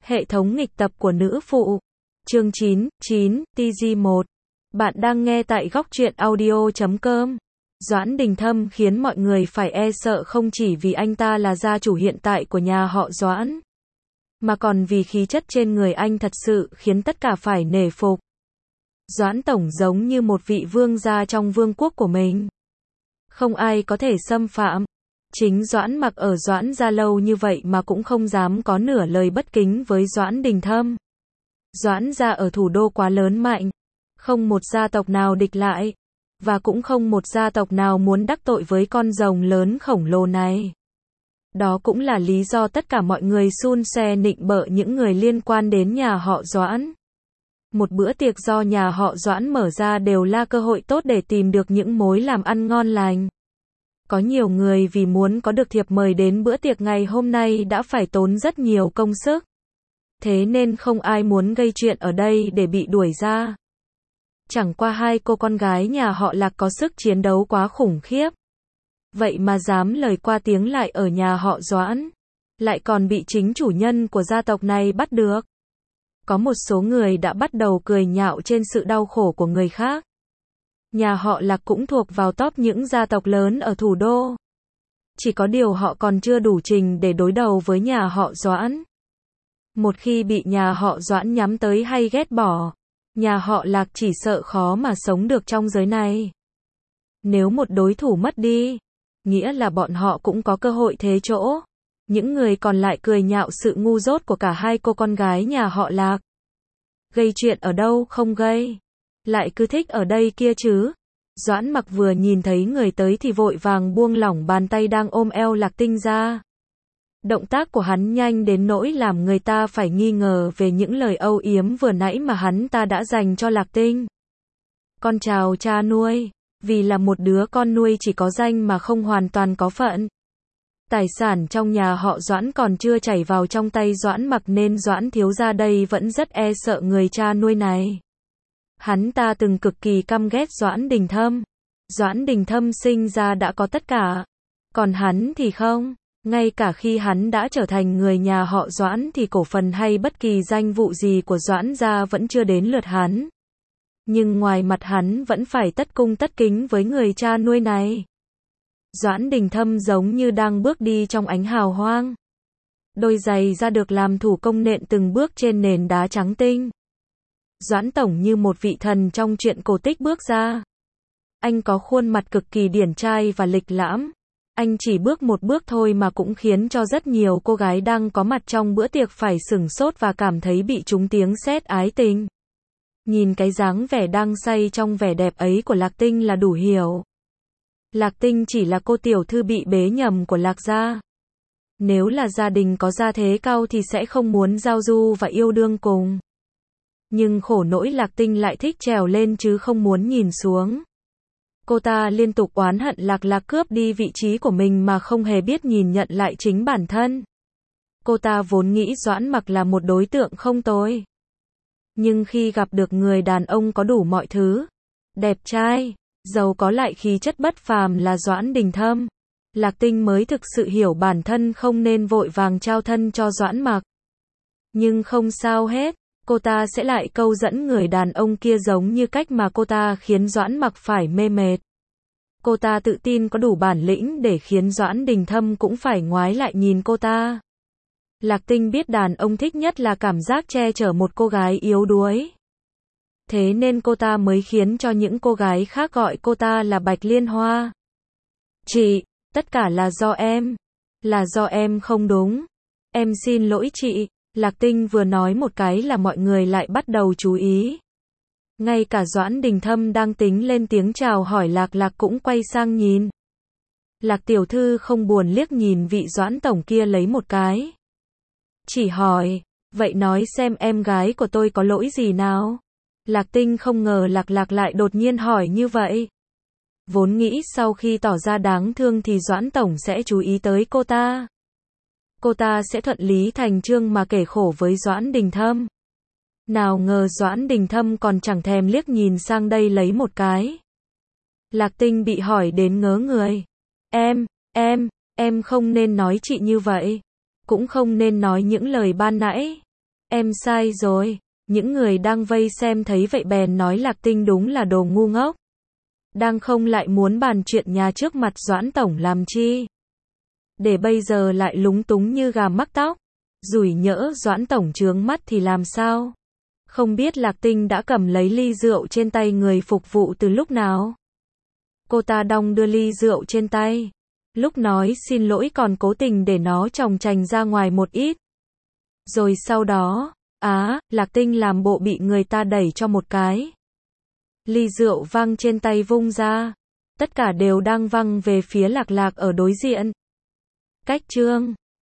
Hệ thống nghịch tập của nữ phụ. Chương 9, TG1. Bạn đang nghe tại góc truyện audio.com. Doãn Đình Thâm khiến mọi người phải e sợ không chỉ vì anh ta là gia chủ hiện tại của nhà họ Doãn, mà còn vì khí chất trên người anh thật sự khiến tất cả phải nể phục. Doãn Tổng giống như một vị vương gia trong vương quốc của mình. Không ai có thể xâm phạm. Chính Doãn Mặc ở Doãn gia lâu như vậy mà cũng không dám có nửa lời bất kính với Doãn Đình Thâm. Doãn gia ở thủ đô quá lớn mạnh, không một gia tộc nào địch lại, và cũng không một gia tộc nào muốn đắc tội với con rồng lớn khổng lồ này. Đó cũng là lý do tất cả mọi người xun xoe nịnh bợ những người liên quan đến nhà họ Doãn. Một bữa tiệc do nhà họ Doãn mở ra đều là cơ hội tốt để tìm được những mối làm ăn ngon lành. Có nhiều người vì muốn có được thiệp mời đến bữa tiệc ngày hôm nay đã phải tốn rất nhiều công sức. Thế nên không ai muốn gây chuyện ở đây để bị đuổi ra. Chẳng qua hai cô con gái nhà họ Lạc có sức chiến đấu quá khủng khiếp. Vậy mà dám lời qua tiếng lại ở nhà họ Doãn. Lại còn bị chính chủ nhân của gia tộc này bắt được. Có một số người đã bắt đầu cười nhạo trên sự đau khổ của người khác. Nhà họ Lạc cũng thuộc vào top những gia tộc lớn ở thủ đô. Chỉ có điều họ còn chưa đủ trình để đối đầu với nhà họ Doãn. Một khi bị nhà họ Doãn nhắm tới hay ghét bỏ, nhà họ Lạc chỉ sợ khó mà sống được trong giới này. Nếu một đối thủ mất đi, nghĩa là bọn họ cũng có cơ hội thế chỗ. Những người còn lại cười nhạo sự ngu dốt của cả hai cô con gái nhà họ Lạc. Gây chuyện ở đâu không gây, lại cứ thích ở đây kia chứ. Doãn Mặc vừa nhìn thấy người tới thì vội vàng buông lỏng bàn tay đang ôm eo Lạc Tinh ra. Động tác của hắn nhanh đến nỗi làm người ta phải nghi ngờ về những lời âu yếm vừa nãy mà hắn ta đã dành cho Lạc Tinh. Con chào cha nuôi, vì là một đứa con nuôi chỉ có danh mà không hoàn toàn có phận. Tài sản trong nhà họ Doãn còn chưa chảy vào trong tay Doãn Mặc nên Doãn thiếu gia đây vẫn rất e sợ người cha nuôi này. Hắn ta từng cực kỳ căm ghét Doãn Đình Thâm. Doãn Đình Thâm sinh ra đã có tất cả, còn hắn thì không. Ngay cả khi hắn đã trở thành người nhà họ Doãn thì cổ phần hay bất kỳ danh vụ gì của Doãn gia vẫn chưa đến lượt hắn. Nhưng ngoài mặt hắn vẫn phải tất cung tất kính với người cha nuôi này. Doãn Đình Thâm giống như đang bước đi trong ánh hào hoang. Đôi giày da được làm thủ công nện từng bước trên nền đá trắng tinh. Doãn Tổng như một vị thần trong truyện cổ tích bước ra. Anh có khuôn mặt cực kỳ điển trai và lịch lãm. Anh chỉ bước một bước thôi mà cũng khiến cho rất nhiều cô gái đang có mặt trong bữa tiệc phải sửng sốt và cảm thấy bị trúng tiếng sét ái tình. Nhìn cái dáng vẻ đang say trong vẻ đẹp ấy của Lạc Tinh là đủ hiểu. Lạc Tinh chỉ là cô tiểu thư bị bế nhầm của Lạc gia. Nếu là gia đình có gia thế cao thì sẽ không muốn giao du và yêu đương cùng. Nhưng khổ nỗi Lạc Tinh lại thích trèo lên chứ không muốn nhìn xuống. Cô ta liên tục oán hận Lạc cướp đi vị trí của mình mà không hề biết nhìn nhận lại chính bản thân. Cô ta vốn nghĩ Doãn Mặc là một đối tượng không tồi. Nhưng khi gặp được người đàn ông có đủ mọi thứ, đẹp trai, giàu có lại khí chất bất phàm là Doãn Đình Thâm, Lạc Tinh mới thực sự hiểu bản thân không nên vội vàng trao thân cho Doãn Mặc. Nhưng không sao hết, cô ta sẽ lại câu dẫn người đàn ông kia giống như cách mà cô ta khiến Doãn Mặc phải mê mệt. Cô ta tự tin có đủ bản lĩnh để khiến Doãn Đình Thâm cũng phải ngoái lại nhìn cô ta. Lạc Tinh biết đàn ông thích nhất là cảm giác che chở một cô gái yếu đuối. Thế nên cô ta mới khiến cho những cô gái khác gọi cô ta là Bạch Liên Hoa. Chị, tất cả là do em. Là do em không đúng. Em xin lỗi chị. Lạc Tinh vừa nói một cái là mọi người lại bắt đầu chú ý. Ngay cả Doãn Đình Thâm đang tính lên tiếng chào hỏi Lạc cũng quay sang nhìn. Lạc tiểu thư không buồn liếc nhìn vị Doãn tổng kia lấy một cái. Chỉ hỏi, vậy nói xem em gái của tôi có lỗi gì nào? Lạc Tinh không ngờ Lạc lại đột nhiên hỏi như vậy. Vốn nghĩ sau khi tỏ ra đáng thương thì Doãn tổng sẽ chú ý tới cô ta. Cô ta sẽ thuận lý thành chương mà kể khổ với Doãn Đình Thâm. Nào ngờ Doãn Đình Thâm còn chẳng thèm liếc nhìn sang đây lấy một cái. Lạc Tinh bị hỏi đến ngớ người. Em không nên nói chị như vậy. Cũng không nên nói những lời ban nãy. Em sai rồi. Những người đang vây xem thấy vậy bèn nói Lạc Tinh đúng là đồ ngu ngốc. Đang không lại muốn bàn chuyện nhà trước mặt Doãn Tổng làm chi. Để bây giờ lại lúng túng như gà mắc tóc. Rủi nhỡ Doãn Tổng chướng mắt thì làm sao? Không biết Lạc Tinh đã cầm lấy ly rượu trên tay người phục vụ từ lúc nào. Cô ta đong đưa ly rượu trên tay. Lúc nói xin lỗi còn cố tình để nó chòng chành ra ngoài một ít. Rồi sau đó, Lạc Tinh làm bộ bị người ta đẩy cho một cái. Ly rượu văng trên tay vung ra. Tất cả đều đang văng về phía Lạc Lạc ở đối diện. Cách chương